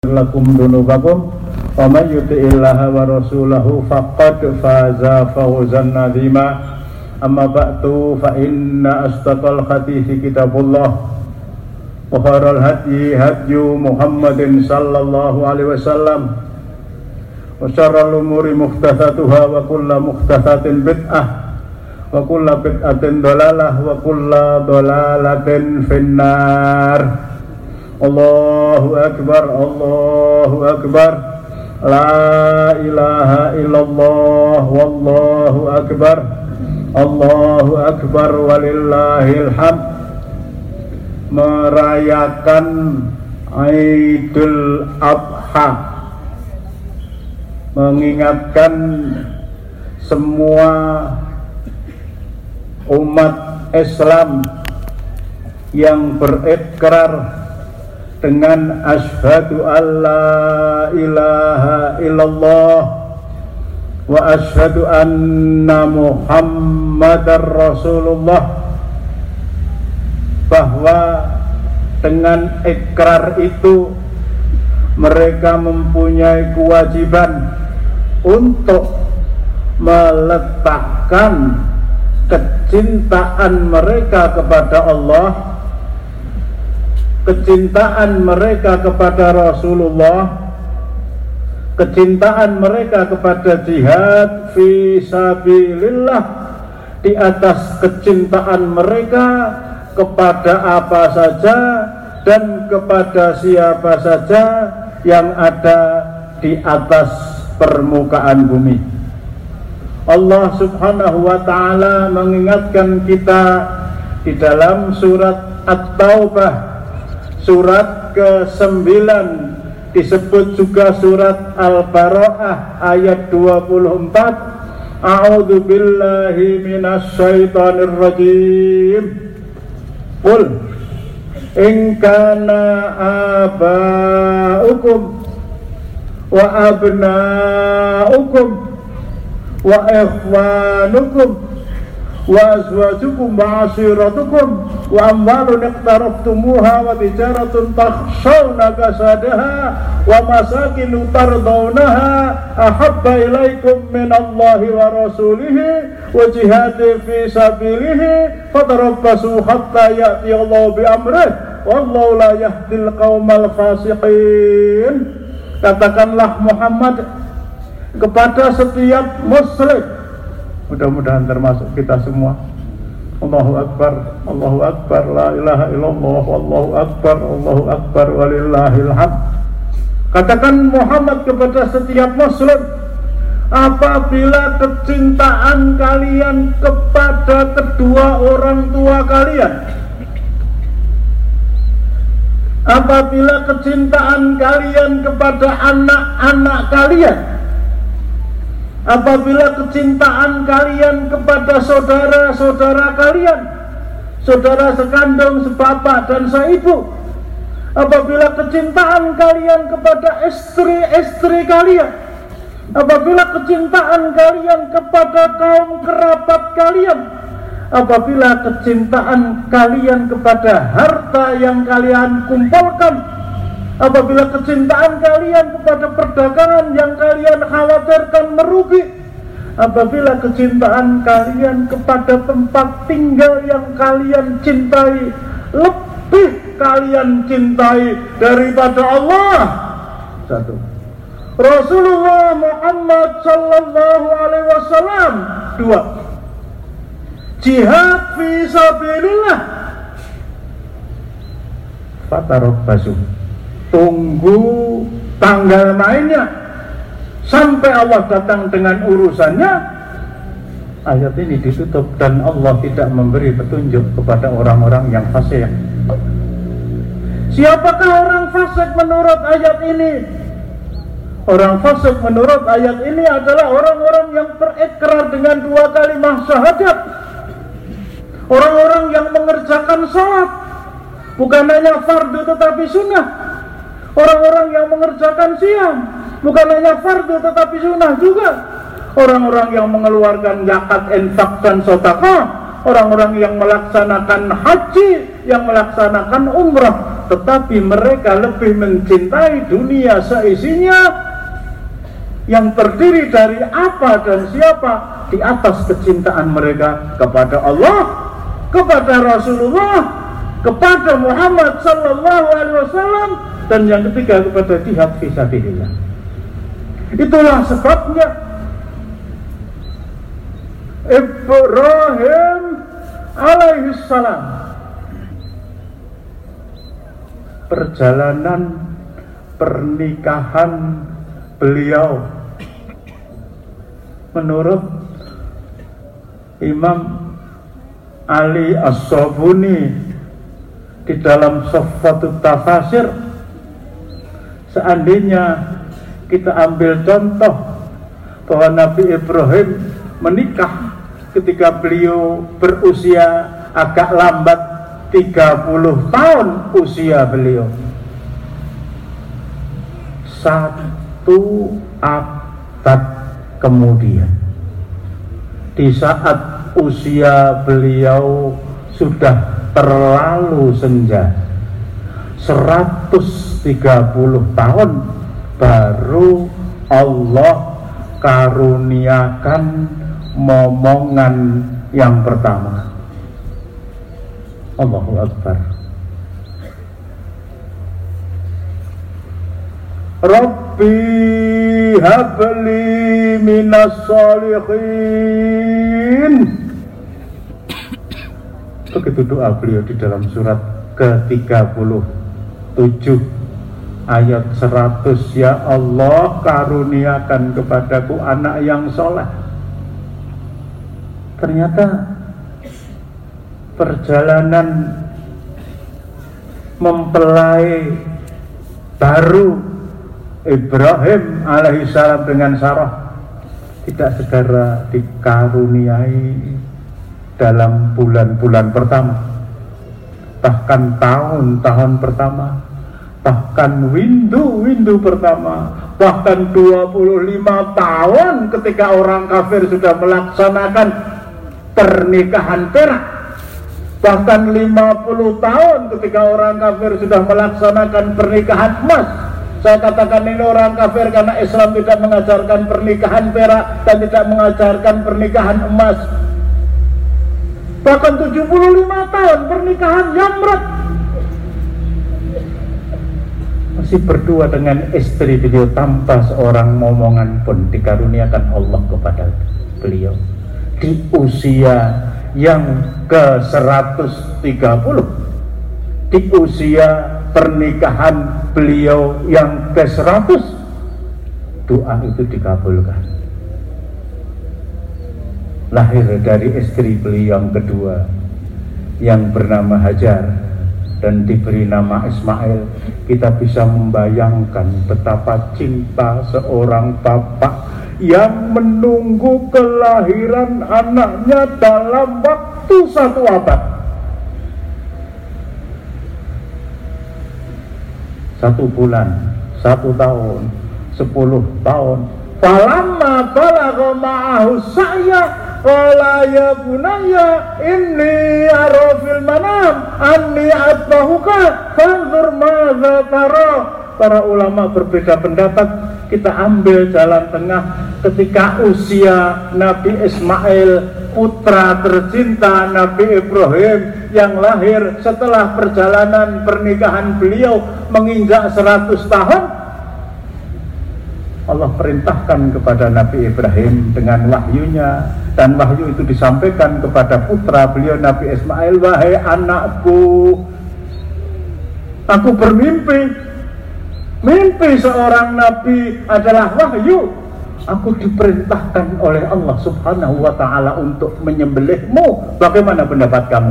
lakum dunubakum wa may yuti'illaha wa rasulahu faqad faza fawzan 'azima. Amma ba'du fa inna asdaqal hadithi kitabullah wa khairal hadyi hadyu Muhammadin sallallahu alaihi wasallam wa syarrul umuri muhdatsatuha wa kullu muhdatsatin bid'ah wa kullu bid'atin dhalalah wa kullu dhalalatin finnar. Allahu akbar, Allahu akbar, la ilaha illallah, wallahu akbar, Allahu akbar, walillahil hamd. Merayakan Idul Adha, mengingatkan semua umat Islam yang berikrar dengan asyhadu alla ilaha illallah wa asyhadu anna muhammadar rasulullah, bahwa dengan ikrar itu mereka mempunyai kewajiban untuk meletakkan kecintaan mereka kepada Allah, kecintaan mereka kepada Rasulullah, kecintaan mereka kepada jihad fi sabilillah, di atas kecintaan mereka kepada apa saja dan kepada siapa saja yang ada di atas permukaan bumi. Allah Subhanahu wa ta'ala mengingatkan kita di dalam surat At-Taubah surat ke-9, disebut juga surat Al-Bara'ah ayat 24. A'udzu billahi minasy syaithanir rajim. Qul in kana aba'ukum wa abna'ukum wa ikhwanukum wa azwajukum wa ashiratukum wa amwalun iqtaraftumuha wa tijaratun takhshawna kasadaha wa masakin tardawnaha ahabba ilaikum minallahi wa rasulihi wa jihadin fi sabilihi fatarabbasu hatta ya'ti Allah bi amrih wallahu la yahdil qaumal fasiqin. Katakanlah Muhammad kepada setiap muslim, mudah-mudahan termasuk kita semua, Allahu akbar, Allahu akbar, la ilaha illallah, wallahu akbar, Allahu akbar, walillahil hamd. Katakan Muhammad kepada setiap muslim, apabila kecintaan kalian kepada kedua orang tua kalian, apabila kecintaan kalian kepada anak-anak kalian, apabila kecintaan kalian kepada saudara-saudara kalian, saudara sekandung, sebapak dan seibu, apabila kecintaan kalian kepada istri-istri kalian, apabila kecintaan kalian kepada kaum kerabat kalian, apabila kecintaan kalian kepada harta yang kalian kumpulkan, apabila kecintaan kalian kepada perdagangan yang kalian khawatirkan merugi, apabila kecintaan kalian kepada tempat tinggal yang kalian cintai lebih kalian cintai daripada Allah, satu, Rasulullah Muhammad sallallahu alaihi wasallam, dua, jihad fi sabilillah, fatarabbasu, tunggu tanggal mainnya sampai Allah datang dengan urusannya. Ayat ini ditutup dan Allah tidak memberi petunjuk kepada orang-orang yang fasik. Siapakah orang fasik menurut ayat ini? Orang fasik menurut ayat ini adalah orang-orang yang berikrar dengan dua kalimat syahadat, orang-orang yang mengerjakan salat bukan hanya fardu tetapi sunnah, orang-orang yang mengerjakan siam bukan hanya fardu tetapi sunnah juga, orang-orang yang mengeluarkan zakat, infak dan sedekah, orang-orang yang melaksanakan haji, yang melaksanakan umrah, tetapi mereka lebih mencintai dunia seisinya yang terdiri dari apa dan siapa di atas kecintaan mereka kepada Allah, kepada Rasulullah, kepada Muhammad sallallahu alaihi wasallam, dan yang ketiga kepada jihad fisabilillah. Itulah sebabnya Ibrahim alaihissalam, perjalanan pernikahan beliau menurut Imam Ali As-Sabuni di dalam Soffatut Tafasir, seandainya kita ambil contoh bahwa Nabi Ibrahim menikah ketika beliau berusia agak lambat 30 tahun usia beliau, 1 abad kemudian, di saat usia beliau sudah terlalu senja, 130 tahun baru Allah karuniakan momongan yang pertama. Allahu Akbar. Rabbi habli minas shalihin. Begitu doa beliau di dalam surat ke-37 ayat 100, ya Allah karuniakan kepadaku anak yang soleh. Ternyata perjalanan mempelai baru Ibrahim alaihissalam dengan Sarah tidak segera dikaruniai dalam bulan-bulan pertama, bahkan tahun-tahun pertama, bahkan windu pertama, bahkan 25 tahun ketika orang kafir sudah melaksanakan pernikahan perak, bahkan 50 tahun ketika orang kafir sudah melaksanakan pernikahan emas. Saya katakan ini orang kafir karena Islam tidak mengajarkan pernikahan perak dan tidak mengajarkan pernikahan emas. Bahkan 75 tahun pernikahan jamrat. Masih berdua dengan istri beliau tanpa seorang momongan pun dikaruniakan Allah kepada beliau di usia yang ke-130, di usia pernikahan beliau yang ke-100, doa itu dikabulkan. Lahir dari istri beliau yang kedua yang bernama Hajar dan diberi nama Ismail. Kita bisa membayangkan betapa cinta seorang bapak yang menunggu kelahiran anaknya dalam waktu 1 abad. 1 bulan, 1 tahun, 10 tahun. Falamma balagha ma'ahu sa'ya qala ya bunayya inni ara fil manam anni atbahuka fanzur madza tara. Para ulama berbeda pendapat. Kita ambil jalan tengah ketika usia Nabi Ismail, putra tercinta Nabi Ibrahim yang lahir setelah perjalanan pernikahan beliau menginjak 100 tahun. Allah perintahkan kepada Nabi Ibrahim dengan wahyunya, dan wahyu itu disampaikan kepada putra beliau Nabi Ismail, wahai anakku, aku bermimpi. Mimpi seorang nabi adalah wahyu. Aku diperintahkan oleh Allah subhanahu wa ta'ala untuk menyembelihmu. Bagaimana pendapat kamu?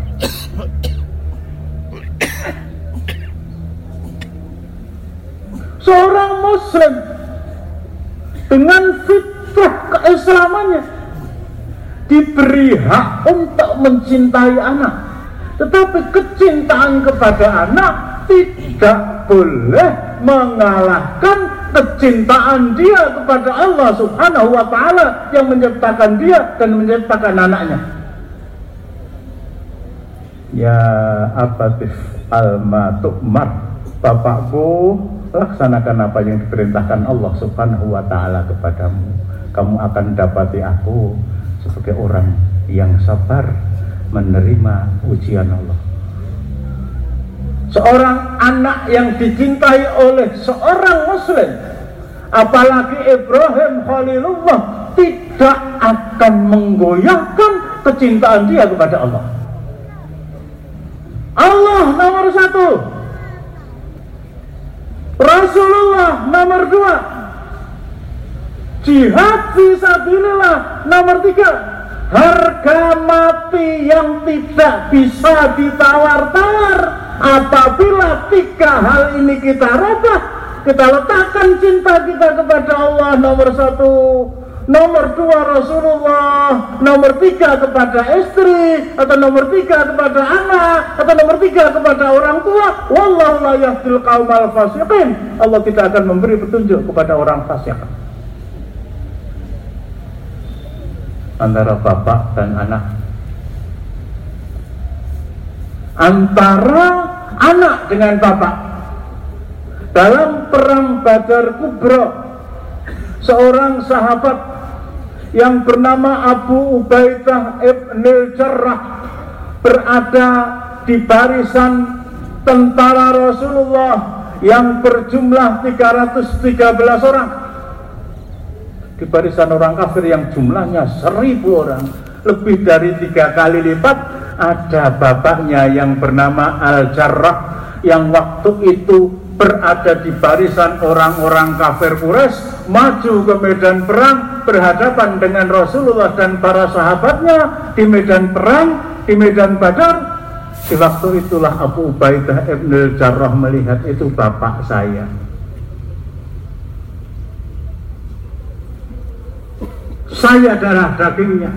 Seorang muslim dengan fitrah keislamannya diberi hak untuk mencintai anak, tetapi kecintaan kepada anak tidak boleh mengalahkan kecintaan dia kepada Allah subhanahu wa ta'ala yang menciptakan dia dan menciptakan anaknya. Ya abatif alma tu'mar, bapakku, laksanakan apa yang diperintahkan Allah Subhanahu wa ta'ala kepadamu. Kamu akan dapati aku sebagai orang yang sabar menerima ujian Allah. Seorang anak yang dicintai oleh seorang muslim, apalagi Ibrahim Khalilullah, tidak akan menggoyahkan kecintaan dia kepada Allah. Allah nomor satu, Rasulullah nomor dua, jihad fisabilillah nomor tiga, harga mati yang tidak bisa ditawar-tawar. Apabila tiga hal ini kita rubah, kita letakkan cinta kita kepada Allah nomor satu, nomor dua Rasulullah, nomor tiga kepada istri, atau nomor tiga kepada anak, atau nomor tiga kepada orang tua, wallahu la yahdil qaumal fasiqin, Allah tidak akan memberi petunjuk kepada orang fasik. Antara bapak dan anak, antara anak dengan bapak. Dalam perang Badar Kubra, seorang sahabat yang bernama Abu Ubaidah ibnul Jarrah berada di barisan tentara Rasulullah yang berjumlah 313 orang. Di barisan orang kafir yang jumlahnya 1000 orang, lebih dari 3 kali lipat, ada bapaknya yang bernama Al-Jarrah yang waktu itu berada di barisan orang-orang kafir Quraisy, maju ke medan perang berhadapan dengan Rasulullah dan para sahabatnya di medan perang, di medan Badar. Di waktu itulah Abu Ubaidah ibnul Jarrah melihat itu bapak saya. Saya darah dagingnya,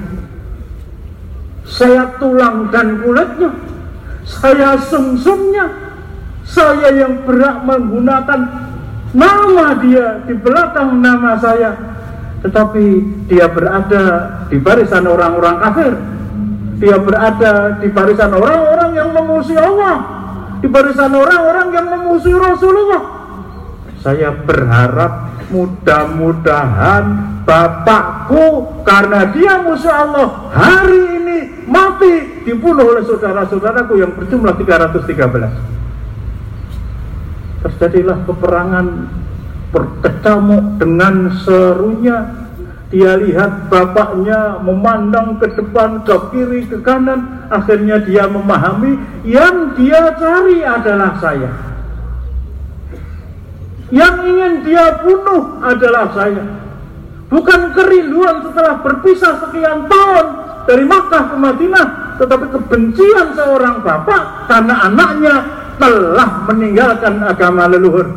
saya tulang dan kulitnya, saya sumsumnya, saya yang berhak menggunakan nama dia di belakang nama saya. Tetapi dia berada di barisan orang-orang kafir, dia berada di barisan orang-orang yang memusuhi Allah, di barisan orang-orang yang memusuhi Rasulullah. Saya berharap mudah-mudahan bapakku, karena dia musuh Allah, hari ini mati dibunuh oleh saudara-saudaraku yang berjumlah 313. Terjadilah peperangan, berkecamuk dengan serunya. Dia lihat bapaknya memandang ke depan, ke kiri, ke kanan. Akhirnya dia memahami yang dia cari adalah saya, yang ingin dia bunuh adalah saya. Bukan kerinduan setelah berpisah sekian tahun dari Makkah ke Madinah, tetapi kebencian seorang bapak karena anaknya telah meninggalkan agama leluhur.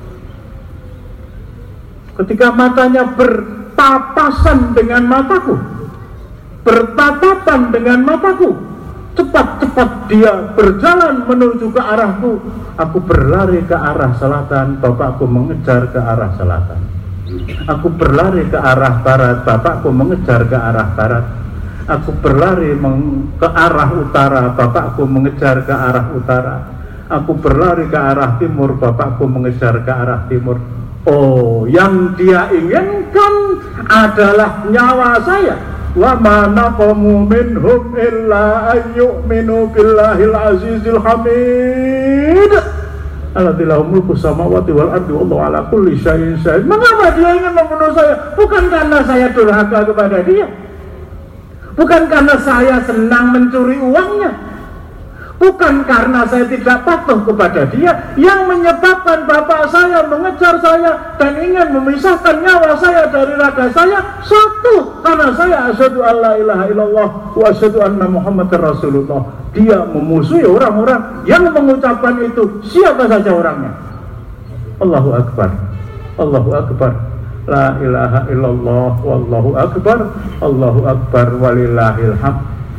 Ketika matanya berpapasan dengan mataku, bertatapan dengan mataku, cepat-cepat dia berjalan menuju ke arahku. Aku berlari ke arah selatan, bapakku mengejar ke arah selatan. Aku berlari ke arah barat, bapakku mengejar ke arah barat. Aku berlari ke arah utara, bapakku mengejar ke arah utara. Aku berlari ke arah timur, bapakku mengejar ke arah timur. Oh, yang dia inginkan adalah nyawa saya. Wa ma naqamu minhum illa ayyuminu billahil azizil hamid. Alladzi mulku samawati wal ardi wallahu ala kulli syai'in syahid. Mengapa dia ingin membunuh saya? Bukan karena saya durhaka kepada dia, bukan karena saya senang mencuri uangnya, bukan karena saya tidak patuh kepada dia. Yang menyebabkan bapak saya mengejar saya dan ingin memisahkan nyawa saya dari raga saya, satu, karena saya asyhadu alla ilaha illallah wa asyhadu anna muhammadar rasulullah. Dia memusuhi orang-orang yang mengucapkan itu, siapa saja orangnya. Allahu akbar, Allahu akbar, la ilaha illallah, wallahu akbar, Allahu akbar, walillahil hamd.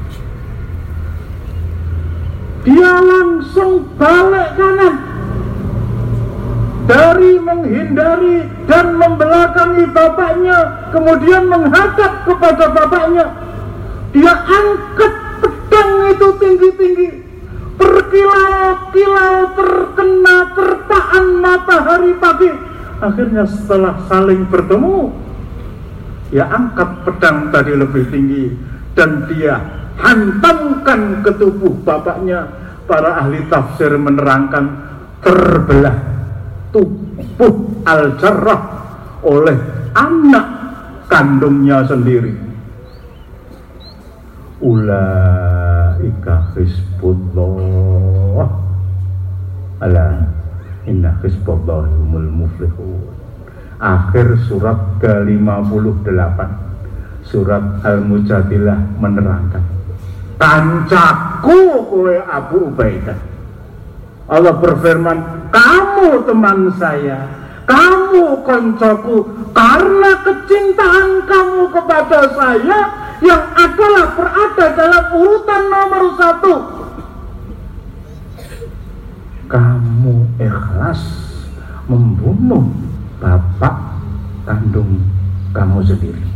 Dia langsung balik kanan, dari menghindari dan membelakangi bapaknya, kemudian menghadap kepada bapaknya. Dia angkat pedang itu tinggi-tinggi, berkilau-kilau terkena terpaan matahari pagi. Akhirnya setelah saling bertemu, ya angkat pedang tadi lebih tinggi dan dia hantamkan ke tubuh bapaknya. Para ahli tafsir menerangkan terbelah tubuh Al-Jarrah oleh anak kandungnya sendiri. Ulaika hizbullah, ala inna hizballahi humul muflihun. Akhir surat ke-58 surat Al-Mujadilah menerangkan, kancaku kowe Abu Ubaidah. Allah berfirman, kamu teman saya, kamu koncoku, karena kecintaan kamu kepada saya yang adalah berada dalam urutan nomor 1, kamu ikhlas membunuh bapak kandung kamu sendiri.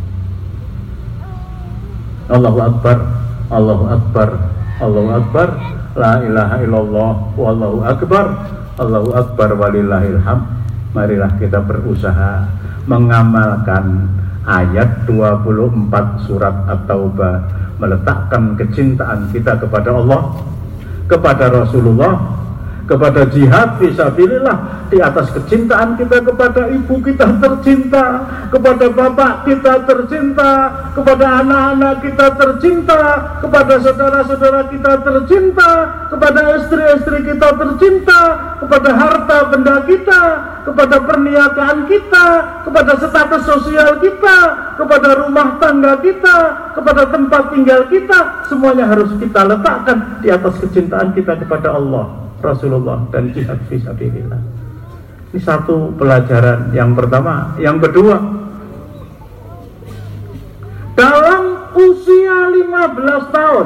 Allahu Akbar, Allahu Akbar, Allahu Akbar, la ilaha illallah, wallahu akbar, Allahu Akbar, walillahil hamd. Marilah kita berusaha mengamalkan ayat 24 surat At-Taubah, meletakkan kecintaan kita kepada Allah, kepada Rasulullah, kepada jihad fisabilillah, di atas kecintaan kita kepada ibu kita tercinta, kepada bapak kita tercinta, kepada anak-anak kita tercinta, kepada saudara-saudara kita tercinta, kepada istri-istri kita tercinta, kepada harta benda kita, kepada perniagaan kita, kepada status sosial kita, kepada rumah tangga kita, kepada tempat tinggal kita, semuanya harus kita letakkan di atas kecintaan kita kepada Allah, Rasulullah, dan jihad fisabilillah. Ini satu pelajaran yang pertama. Yang kedua, dalam usia 15 tahun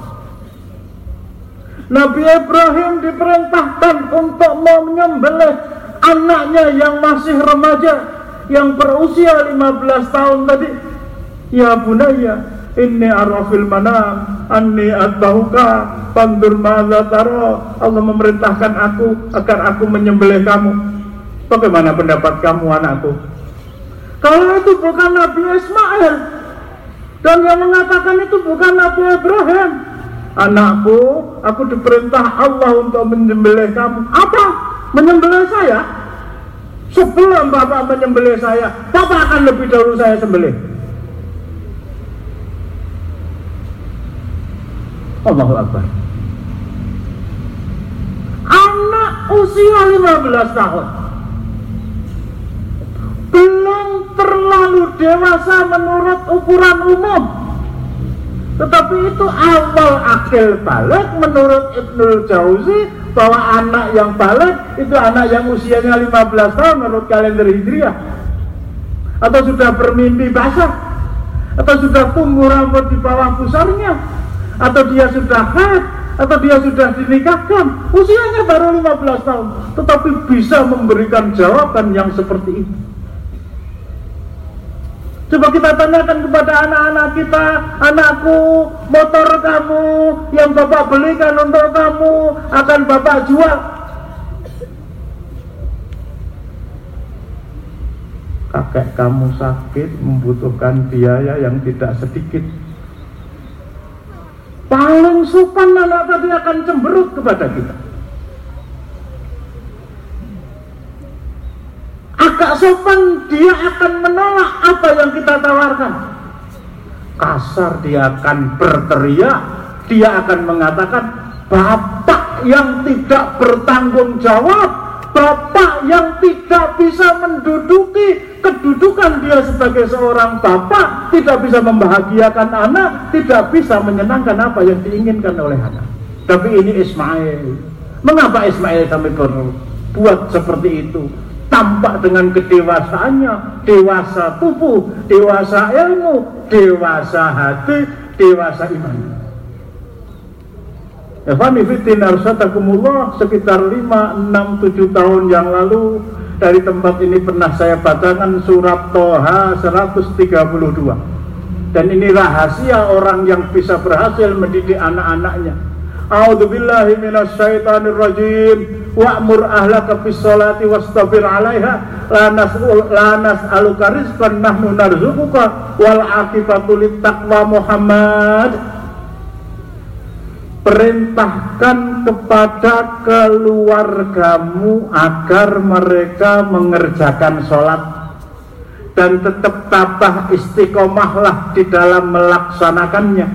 Nabi Ibrahim diperintahkan untuk menyembelih anaknya yang masih remaja, yang berusia 15 tahun tadi. Ya bunayya, inni arafil manam anni atbahuka fandur madza tara. Allah memerintahkan aku agar aku menyembelih kamu. Bagaimana pendapat kamu, anakku? Kalau itu bukan Nabi Ismail, dan yang mengatakan itu bukan Nabi Ibrahim. Anakku, aku diperintah Allah untuk menyembelih kamu. Apa? Menyembelih saya? Sebelum bapak menyembelih saya, bapak akan lebih dahulu saya sembelih. Allahu Akbar. Anak usia 15 tahun, belum terlalu dewasa menurut ukuran umum, tetapi itu awal akil balik menurut Ibnul Jauzi, bahwa anak yang balik itu anak yang usianya 15 tahun menurut kalender Hijriah, atau sudah bermimpi basah, atau sudah tumbuh rambut di bawah pusarnya, atau dia sudah haid, atau dia sudah dinikahkan, usianya baru 15 tahun, tetapi bisa memberikan jawaban yang seperti itu. Coba kita tanyakan kepada anak-anak kita, anakku, motor kamu yang bapak belikan untuk kamu akan bapak jual. Kakek kamu sakit, membutuhkan biaya yang tidak sedikit. Paling sopan anak tadi akan cemberut kepada kita. Agak sopan dia akan menolak apa yang kita tawarkan. Kasar dia akan berteriak, dia akan mengatakan, bapak yang tidak bertanggung jawab, bapak yang tidak bisa menduduki kedudukan dia sebagai seorang bapak, tidak bisa membahagiakan anak, tidak bisa menyenangkan apa yang diinginkan oleh anak. Tapi ini Ismail. Mengapa Ismail sampai berbuat seperti itu? Tampak dengan kedewasaannya, dewasa tubuh, dewasa ilmu, dewasa hati, dewasa iman. Evan Fitin Arsatakumullah, sekitar 5, 6, 7 tahun yang lalu dari tempat ini pernah saya bacakan surat Toha 132. Dan ini rahasia orang yang bisa berhasil mendidik anak-anaknya. A'udzubillahi minasyaitonir rajim. Wa'mur ahlaka bis sholati wastabir 'alaiha la nas'aluka rizqan nahnu narzuquka wal 'aqibatu lit taqwa Muhammad. Perintahkan kepada keluargamu agar mereka mengerjakan sholat dan tetap tabah istiqomahlah di dalam melaksanakannya.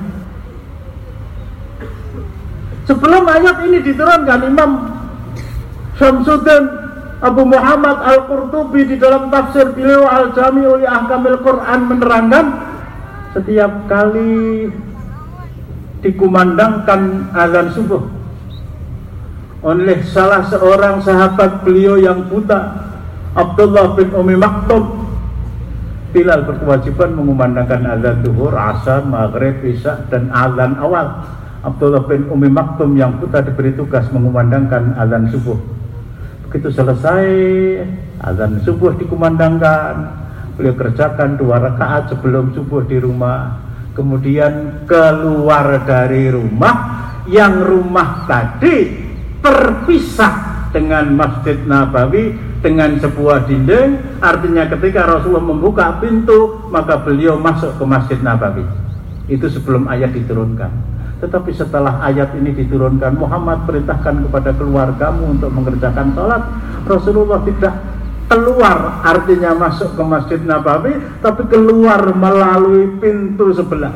Sebelum ayat ini diturunkan, Imam Syamsuddin Abu Muhammad Al-Qurtubi di dalam tafsir beliau Al-Jami'u li Ahkamil Quran menerangkan, setiap kali dikumandangkan azan subuh oleh salah seorang sahabat beliau yang buta, Abdullah bin Umi Maktum, Bilal berkewajiban mengumandangkan azan zuhur, asar, maghrib, isya dan azan awal. Abdullah bin Umi Maktum yang buta diberi tugas mengumandangkan azan subuh. Begitu selesai azan subuh dikumandangkan, beliau kerjakan 2 rakaat sebelum subuh di rumah. Kemudian keluar dari rumah, yang rumah tadi terpisah dengan Masjid Nabawi dengan sebuah dinding. Artinya ketika Rasulullah membuka pintu, maka beliau masuk ke Masjid Nabawi. Itu sebelum ayat diturunkan. Tetapi setelah ayat ini diturunkan, Muhammad perintahkan kepada keluargamu untuk mengerjakan sholat. Rasulullah tidak keluar, artinya masuk ke Masjid Nabawi, tapi keluar melalui pintu sebelah.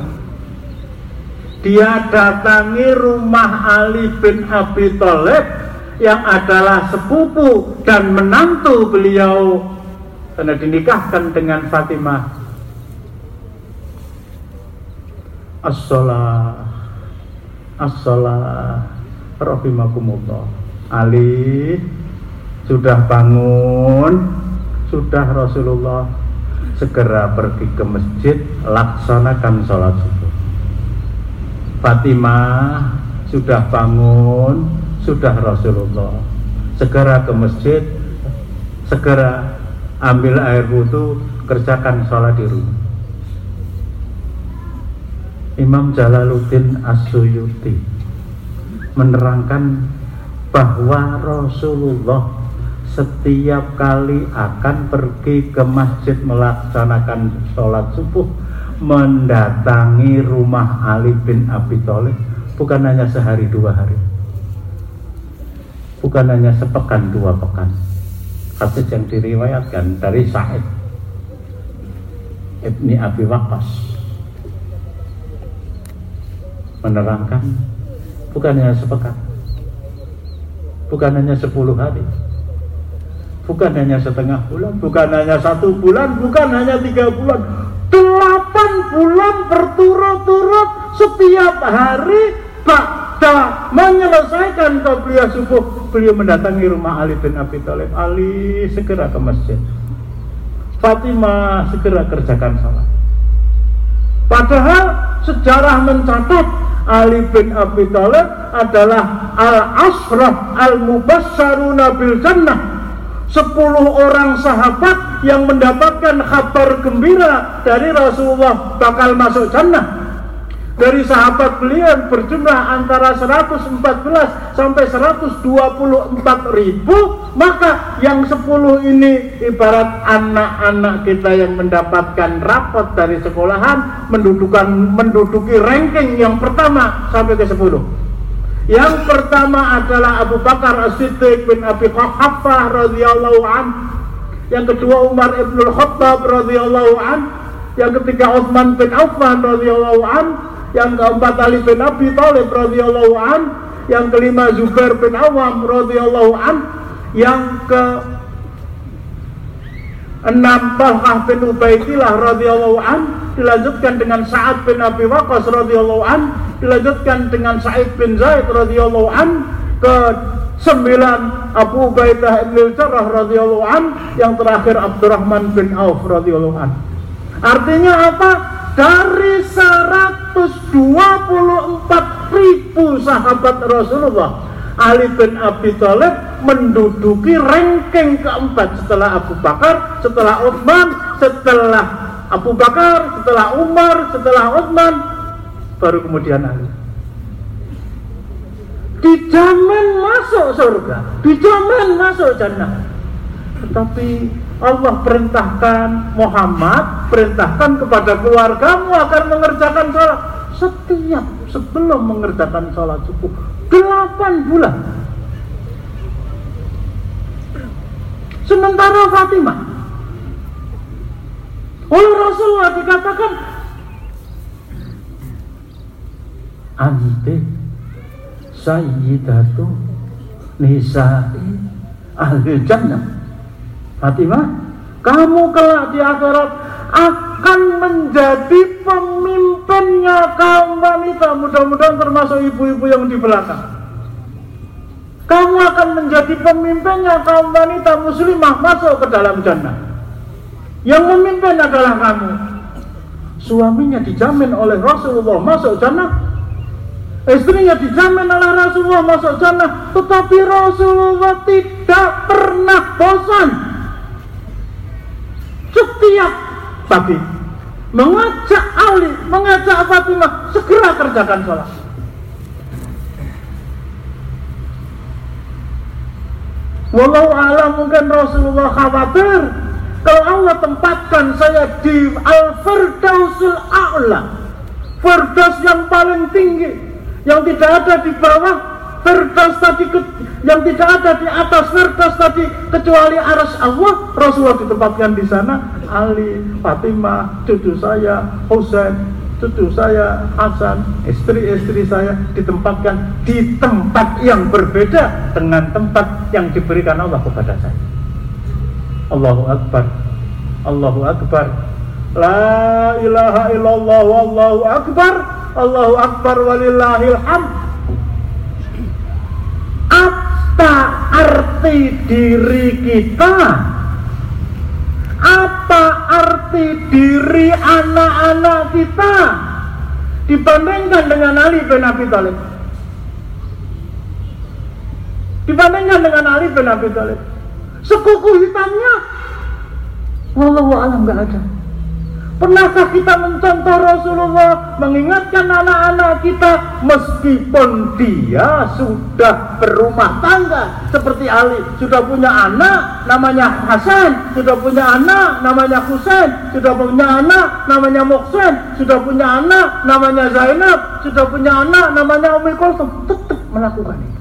Dia datangi rumah Ali bin Abi Thalib yang adalah sepupu dan menantu beliau karena dinikahkan dengan Fatimah. As-shalah rahimakumullah. Ali sudah bangun, sudah Rasulullah segera pergi ke masjid, laksanakan sholat subuh. Fatimah sudah bangun, sudah Rasulullah segera ke masjid, segera ambil air wudu, kerjakan sholat di rumah. Imam Jalaluddin As-Suyuti menerangkan bahwa Rasulullah setiap kali akan pergi ke masjid melaksanakan sholat subuh, mendatangi rumah Ali bin Abi Thalib bukan hanya sehari 2 hari, bukan hanya sepekan 2 pekan. Hadis yang diriwayatkan dari Sa'id Ibni Abi Waqqas menerangkan bukan hanya sepekan, bukan hanya 10 hari, bukan hanya setengah bulan, bukan hanya 1 bulan, bukan hanya 3 bulan, 8 bulan berturut-turut setiap hari. Ba'da menyelesaikan qabliyah subuh, beliau mendatangi rumah Ali bin Abi Thalib. Ali segera ke masjid, Fatimah segera kerjakan salat. Padahal sejarah mencatat Ali bin Abi Thalib adalah al-ashrah al-mubasysyaruna bil jannah, 10 orang sahabat yang mendapatkan kabar gembira dari Rasulullah bakal masuk jannah. Dari sahabat beliau berjumlah antara 114 sampai 124 ribu, maka yang 10 ini ibarat anak-anak kita yang mendapatkan rapot dari sekolahan, menduduki ranking yang pertama sampai ke 10. Yang pertama adalah Abu Bakar As-Siddiq bin Abi Quhafah radhiyallahu anhu. Yang kedua Umar ibn Khattab radhiyallahu anhu. Yang ketiga Utsman bin Affan radhiyallahu anhu. Yang keempat Ali bin Abi Thalib radhiyallahu anhu. Yang kelima Zubair bin Awam radhiyallahu anhu. Yang keenam Talhah bin Ubaidillah radhiyallahu anhu. Dilanjutkan dengan Sa'ad bin Abi Waqqas radhiyallahu anhu. Dilanjutkan dengan Sa'id bin Zaid radhiyallahu anhu. Ke-9 Abu Ubaidah ibn Jarrah radhiyallahu anhu. Yang terakhir Abdurrahman bin Auf radhiyallahu anhu. Artinya apa? Dari 124 ribu sahabat Rasulullah, Ali bin Abi Thalib menduduki ranking keempat setelah Abu Bakar, setelah Utsman, setelah Abu Bakar, setelah Umar, setelah Utsman, baru kemudian Ali. dijamin masuk surga, dijamin masuk jannah. Tetapi Allah perintahkan Muhammad, perintahkan kepada keluargamu agar mengerjakan sholat setiap sebelum mengerjakan sholat subuh 8 bulan. Sementara Fatimah oleh Rasulullah dikatakan Ante Sayyidatu Nisa'i Ahli Jannah. Fatimah, kamu kelak di akhirat akan menjadi pemimpinnya kaum wanita. Mudah-mudahan termasuk ibu-ibu yang di belakang. Kamu akan menjadi pemimpinnya kaum wanita muslimah masuk ke dalam jannah. Yang memimpin adalah kamu. Suaminya dijamin oleh Rasulullah masuk jannah, istrinya dijamin oleh Rasulullah masuk jannah. Tetapi Rasulullah tidak pernah bosan. Setiap pagi mengajak Ali, mengajak Fatimah segera kerjakan sholat. Wallahu a'lam, mungkin Rasulullah khawatir kalau Allah tempatkan saya di Al-Firdausul A'la, Firdaus yang paling tinggi, yang tidak ada di bawah Firdaus tadi, yang tidak ada di atas Firdaus tadi kecuali arsy Allah. Rasulullah ditempatkan di sana. Ali, Fatimah, cucu saya Husain, cucu saya Hasan, istri-istri saya ditempatkan di tempat yang berbeda dengan tempat yang diberikan Allah kepada saya. Allahu Akbar, Allahu Akbar, la ilaha illallah, wallahu akbar, Allahu Akbar walillahil hamd. Apa arti diri kita? Apa arti diri anak-anak kita dibandingkan dengan Ali bin Abi Thalib? Dibandingkan dengan Ali bin Abi Thalib, sekuku hitamnya wallahu a'lam enggak ada. Pernahkah kita mencontoh Rasulullah, mengingatkan anak-anak kita meskipun dia sudah berumah tangga seperti Ali, sudah punya anak namanya Hasan, sudah punya anak namanya Husain, sudah punya anak namanya Muhsin, sudah punya anak namanya Zainab, sudah punya anak namanya Ummi Kulsum, tetap melakukan itu.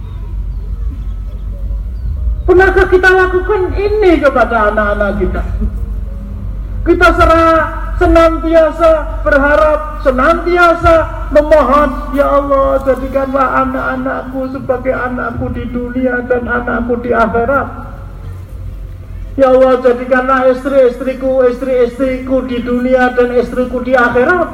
Pernahkah kita lakukan ini kepada anak-anak kita? Kita senantiasa berharap, senantiasa memohon, ya Allah jadikanlah anak-anakku sebagai anakku di dunia dan anakku di akhirat. Ya Allah jadikanlah istri-istriku di dunia dan istriku di akhirat.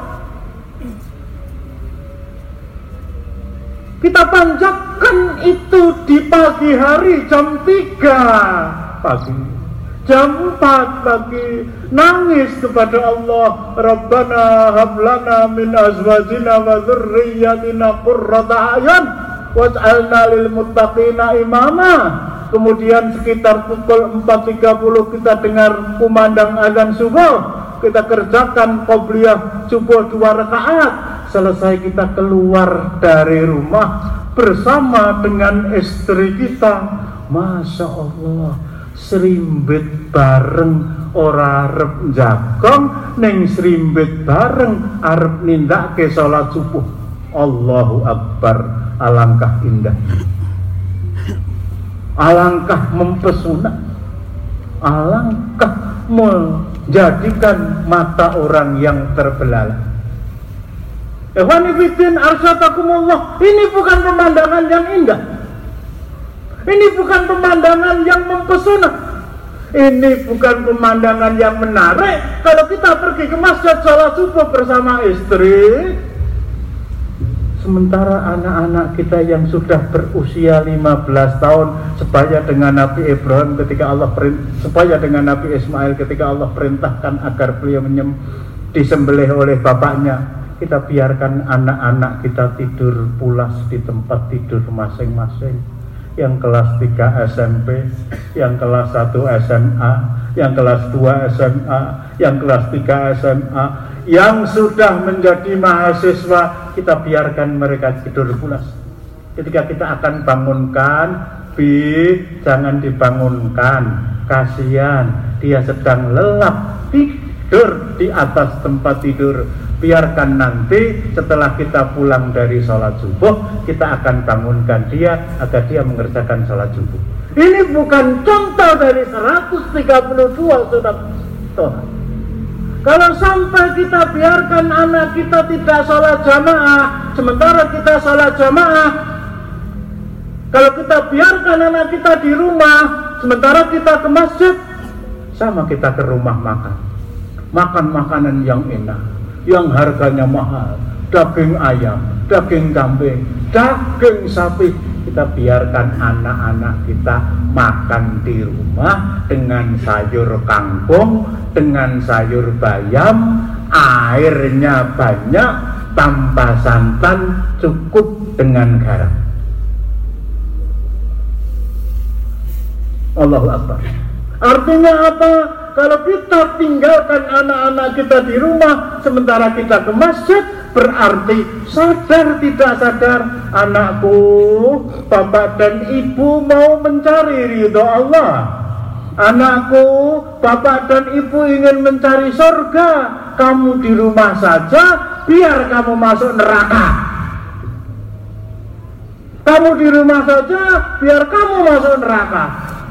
Kita panjatkan itu di pagi hari jam 3 pagi, jam 4 pagi, nangis kepada Allah, Rabbana hablana min azwajina wa dzurriyyatina qurrata a'yun waj'alna lil muttaqina imama. Kemudian sekitar pukul 4.30 kita dengar kumandang azan subuh, kita kerjakan qobliyah subuh 2 rakaat. Selesai kita keluar dari rumah bersama dengan istri kita, Masya Allah, serimbit bareng ora arep jagong, ning serimbit bareng arep nindakake salat subuh. Allahu Akbar, alangkah indah, alangkah mempesona, alangkah menjadikan mata orang yang terbelalak. Ikhwani fiddin arsyadakumullah, ini bukan pemandangan yang indah, ini bukan pemandangan yang mempesona, ini bukan pemandangan yang menarik. Kalau kita pergi ke masjid salat subuh bersama istri, sementara anak-anak kita yang sudah berusia 15 tahun sebaya dengan Nabi Ibrahim ketika Allah supaya dengan Nabi Ismail ketika Allah perintahkan agar beliau disembelih oleh bapaknya, kita biarkan anak-anak kita tidur pulas di tempat tidur masing-masing. Yang kelas 3 SMP, yang kelas 1 SMA, yang kelas 2 SMA, yang kelas 3 SMA, yang sudah menjadi mahasiswa, kita biarkan mereka tidur pulas. Ketika kita akan bangunkan, jangan dibangunkan, kasihan, dia sedang lelap tidur di atas tempat tidur. Biarkan nanti setelah kita pulang dari sholat subuh, kita akan bangunkan dia agar dia mengerjakan sholat subuh. Ini bukan contoh dari 132 surat Toha. Kalau sampai kita biarkan anak kita tidak sholat jamaah, sementara kita sholat jamaah. Kalau kita biarkan anak kita di rumah, sementara kita ke masjid, sama kita ke rumah makan makanan yang enak, yang harganya mahal, daging ayam, daging kambing, daging sapi. Kita biarkan anak-anak kita makan di rumah dengan sayur kangkung, dengan sayur bayam, airnya banyak, tanpa santan, cukup dengan garam. Allahu Akbar. Artinya apa? Kalau kita tinggalkan anak-anak kita di rumah sementara kita ke masjid, berarti sadar tidak sadar, anakku, bapak dan ibu mau mencari ridho Allah. Anakku, bapak dan ibu ingin mencari surga. Kamu di rumah saja, biar kamu masuk neraka. Kamu di rumah saja, biar kamu masuk neraka.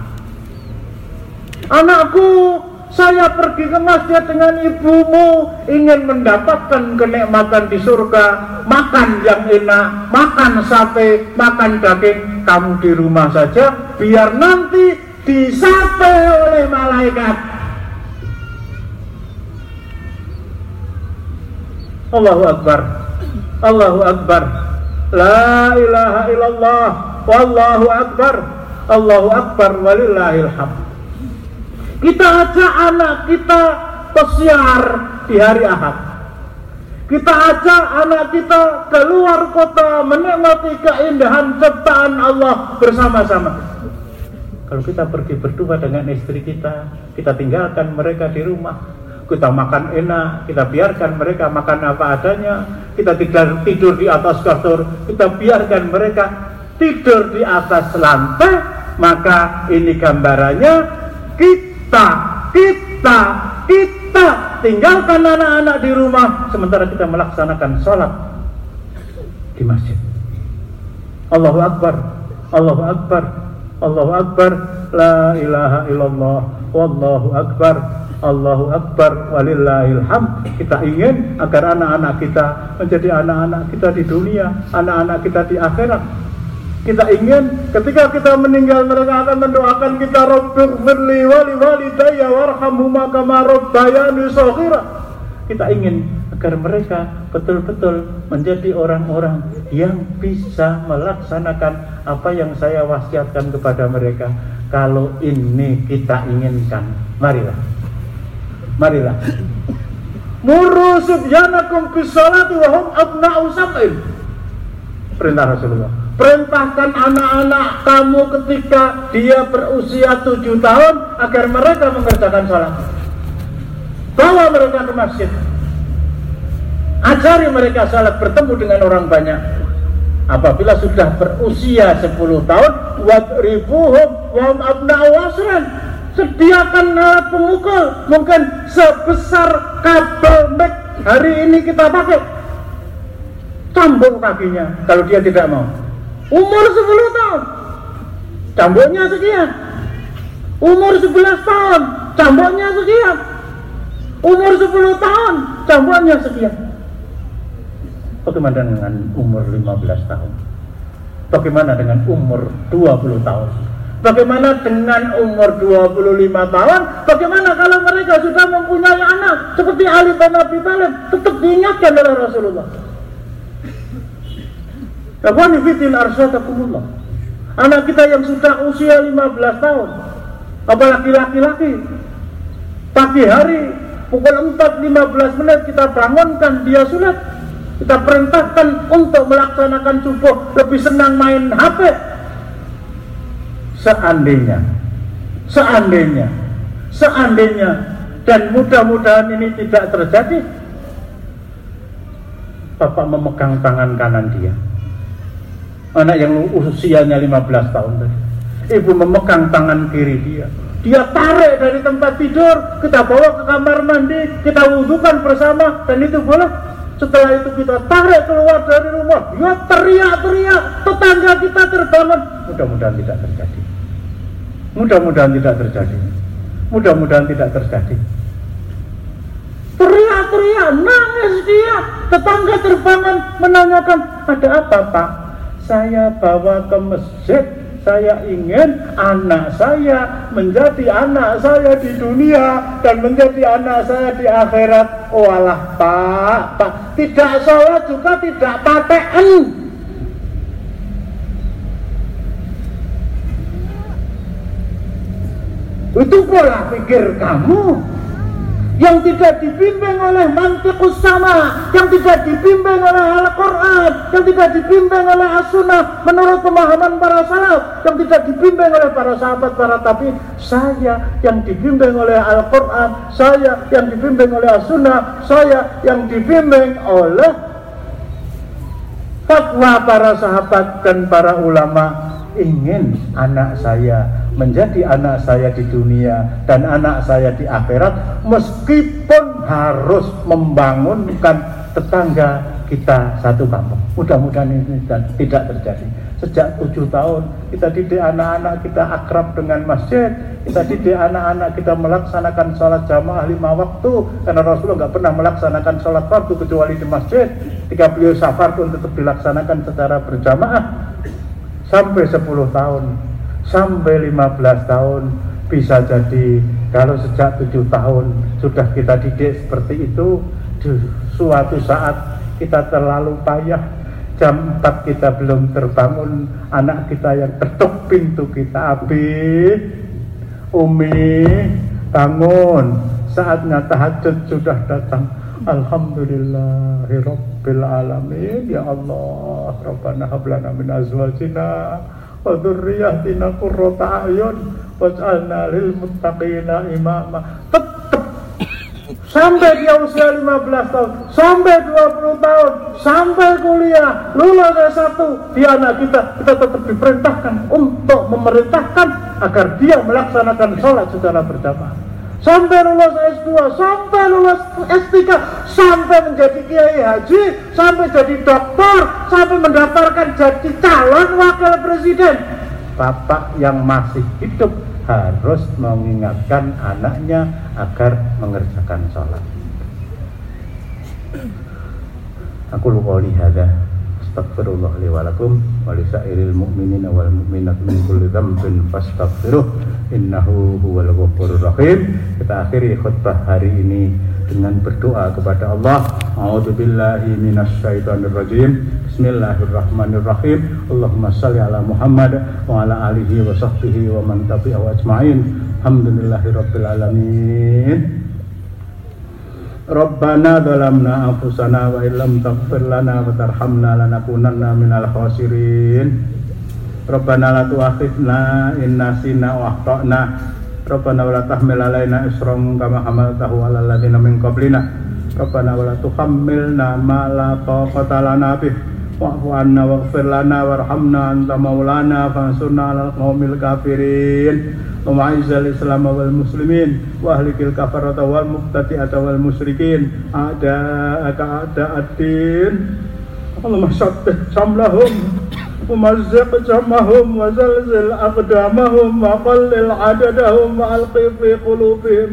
Anakku, saya pergi ke masjid dengan ibumu, ingin mendapatkan kenikmatan di surga, makan yang enak, makan sate, makan daging. Kamu di rumah saja, biar nanti disate oleh malaikat. Allahu Akbar, Allahu Akbar, la ilaha illallah, wallahu akbar, Allahu Akbar, walillahil hamd. Kita ajak anak kita pesiar di hari Ahad. Kita ajak anak kita keluar kota menikmati keindahan ciptaan Allah bersama-sama. Kalau kita pergi berdua dengan istri kita tinggalkan mereka di rumah. Kita makan enak, kita biarkan mereka makan apa adanya. Kita tidur di atas kasur, kita biarkan mereka tidur di atas lantai. Maka ini gambarannya, kita tinggalkan anak-anak di rumah sementara kita melaksanakan sholat di masjid. Allahu Akbar, Allahu Akbar, Allahu Akbar, la ilaha illallah, wallahu akbar, Allahu Akbar, walillahil hamd. Kita ingin agar anak-anak kita menjadi anak-anak kita di dunia, anak-anak kita di akhirat. Kita ingin ketika kita meninggal mereka akan mendoakan kita, Rabbighfirli wa liwalidayya warhamhuma kama rabbayani shaghira. Kita ingin agar mereka betul-betul menjadi orang-orang yang bisa melaksanakan apa yang saya wasiatkan kepada mereka. Kalau ini kita inginkan, marilah muru subyanakum bis salati wa hum abna'u sab'in. Perintah Rasulullah. Perintahkan anak-anak kamu ketika dia berusia 7 tahun agar mereka mengerjakan sholat. Bawa mereka ke masjid. Ajari mereka sholat, bertemu dengan orang banyak. Apabila sudah berusia 10 tahun, wadribuhum wa hum abna'u asran. Sediakan alat pemukul, mungkin sebesar kabel mic hari ini kita pakai. Cambuk kakinya kalau dia tidak mau. Umur 10 tahun, cambuknya sekian. Umur 11 tahun, cambuknya sekian. Umur 10 tahun, cambuknya sekian. Bagaimana dengan umur 15 tahun? Bagaimana dengan umur 20 tahun? Bagaimana dengan umur 25 tahun? Bagaimana kalau mereka sudah mempunyai anak seperti Ali bin Abi Thalib? Tetap diingatkan oleh Rasulullah. Anak kita yang sudah usia 15 tahun, apalagi laki-laki, pagi hari pukul 4.15 kita bangunkan dia sholat, kita perintahkan untuk melaksanakan subuh, lebih senang main HP. Seandainya dan mudah-mudahan ini tidak terjadi, Bapak memegang tangan kanan dia, Anak yang usianya 15 tahun tadi. Ibu memegang tangan kiri dia. Dia tarik dari tempat tidur, kita bawa ke kamar mandi, kita wudukan bersama, dan itu boleh. Setelah itu kita tarik keluar dari rumah, dia teriak-teriak, tetangga kita terbangun. Mudah-mudahan tidak terjadi. Mudah-mudahan tidak terjadi. Mudah-mudahan tidak terjadi. Teriak-teriak, nangis dia. Tetangga terbangun menanyakan, ada apa Pak? Saya bawa ke masjid. Saya ingin anak saya menjadi anak saya di dunia dan menjadi anak saya di akhirat. Oh alah Pak, tidak sholat juga tidak paten. Itu pola pikir kamu yang tidak dibimbing oleh mantiqus sama, yang tidak dibimbing oleh Al-Quran, yang tidak dibimbing oleh As-Sunnah menurut pemahaman para salaf, yang tidak dibimbing oleh para sahabat, para tabi'in. Saya yang dibimbing oleh Al-Quran, saya yang dibimbing oleh As-Sunnah, saya yang dibimbing oleh fatwa para sahabat dan para ulama. Ingin anak saya menjadi anak saya di dunia dan anak saya di akhirat, meskipun harus membangunkan tetangga kita satu kampung. Mudah-mudahan ini tidak terjadi. Sejak 7 tahun kita didik anak-anak kita akrab dengan masjid, kita didik anak-anak kita melaksanakan sholat jamaah 5 waktu, karena Rasulullah nggak pernah melaksanakan sholat fardu kecuali di masjid. Ketika beliau safar pun tetap dilaksanakan secara berjamaah. Sampai 10 tahun, sampai 15 tahun, bisa jadi kalau sejak 7 tahun sudah kita didik seperti itu, di suatu saat kita terlalu payah, jam 4 kita belum terbangun, anak kita yang ketuk pintu kita, Abi, Umi, bangun, saatnya tahajud sudah datang. Alhamdulillahirabbil alamin. Ya Allah, Rabbana hab lana min azwajina wa dzurriyyatina qurrata a'yun waj'alna lil muttaqina imama. Tetap sampai dia usia 15 tahun, sampai 20 tahun, sampai kuliah, lulus S1, dia anak kita tetap diperintahkan untuk memerintahkan agar dia melaksanakan sholat secara berjamaah. Sampai lulus S2, sampai lulus S3, sampai menjadi kiai haji, sampai jadi dokter, sampai mendaftarkan jadi calon wakil presiden. Bapak yang masih hidup harus mengingatkan anaknya agar mengerjakan sholat. Aku lupa lihada. Astaghfirullah li wa lakum wa li sa'iril mu'minina wal mu'minat min kulli dhanbin fastaghfiruh innahu huwal ghafurur rahim. Kita akhiri khutbah hari ini dengan berdoa kepada Allah. A'udzubillahi minasyaitonir rajim. Bismillahirrahmanirrahim. Allahumma shalli ala Muhammad wa ala alihi wa sahbihi wa man tabi'ahu ajma'in. Alhamdulillahirabbil alamin. Rabbana dhalamna anfusana wa illam taghfir lana wa tarhamna lanakunanna minal khasirin. Rabbana la tu'akhidna in nasina wa akhtana. Rabbana wa la tahmil alaina isran kama hamaltahu 'alal ladzina min qablina. Rabbana wa la tuhammilna ma la taqata lana bih. Wa'fu 'anna waghfir lana warhamna anta maulana fansurna 'alal qaumil kafirin. Wa ma'izal islam wal muslimin wa ahlikil kafarata wal mubtadi'ata wal musyrikin a'da'aka a'da'ad-din. Allahumma shattih samlahum wa mazziq jamahum wa zalzil aqdamahum wa qallil adadahum wa alqi fi qulubihim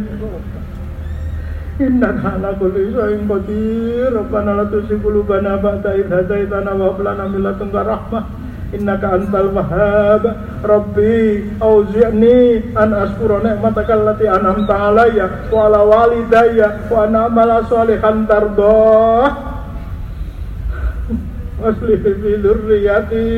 innaka ala kulli shay'in qadir. Rabbana la tuzigh qulubana ba'da idh hadaitana wa hab lana min ladunka rahmah innaka antal wahhab. Rabbi auzi'ni an ashkura ni'mataka allati an'amta alayya wa ala walidayya wa an a'mala shalihan tardah waslih fi dzurriyyati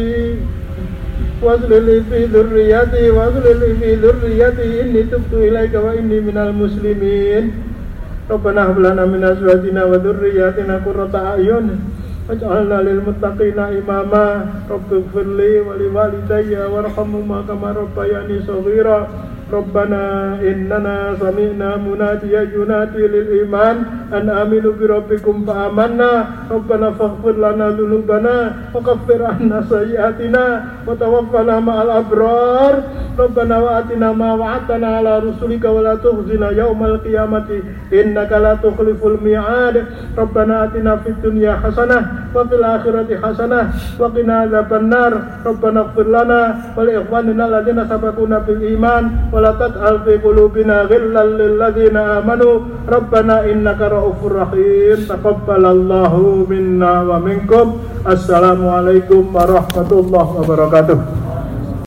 inni tubtu ilaika wa inni minal muslimin. Rabbana hab lana min azwajina wa dzurriyyatina qurrata a'yun waj'alna lil muttaqina imama. Rabbighfirli wa li walidayya warhamhuma kama rabbayani shaghira. Rabbana innana sami'na munadiyan yunadi lil iman an aminu bi rabbikum fa amanna Rabbana faghfir lana dhunubana wa kaffir anna sayyi'atina wa tawaffana ma'al abrar Rabbana wa atina ma wa'adtana ala rusulika wa la tukhzina yaumal qiyamati innaka la tukhliful mi'ad Rabbana atina fid dunya hasanah wa fil akhirati hasanah wa qina adzabannar Rabbana ighfir lana wa li ikhwanina alladziina sabaquna bil iman wa la taj'al fi qulubina ghillan lil ladziina amanu Rabbana innaka ra'ufur rahim taqabbalallahu minna wa minkum. Assalamualaikum warahmatullahi wabarakatuh.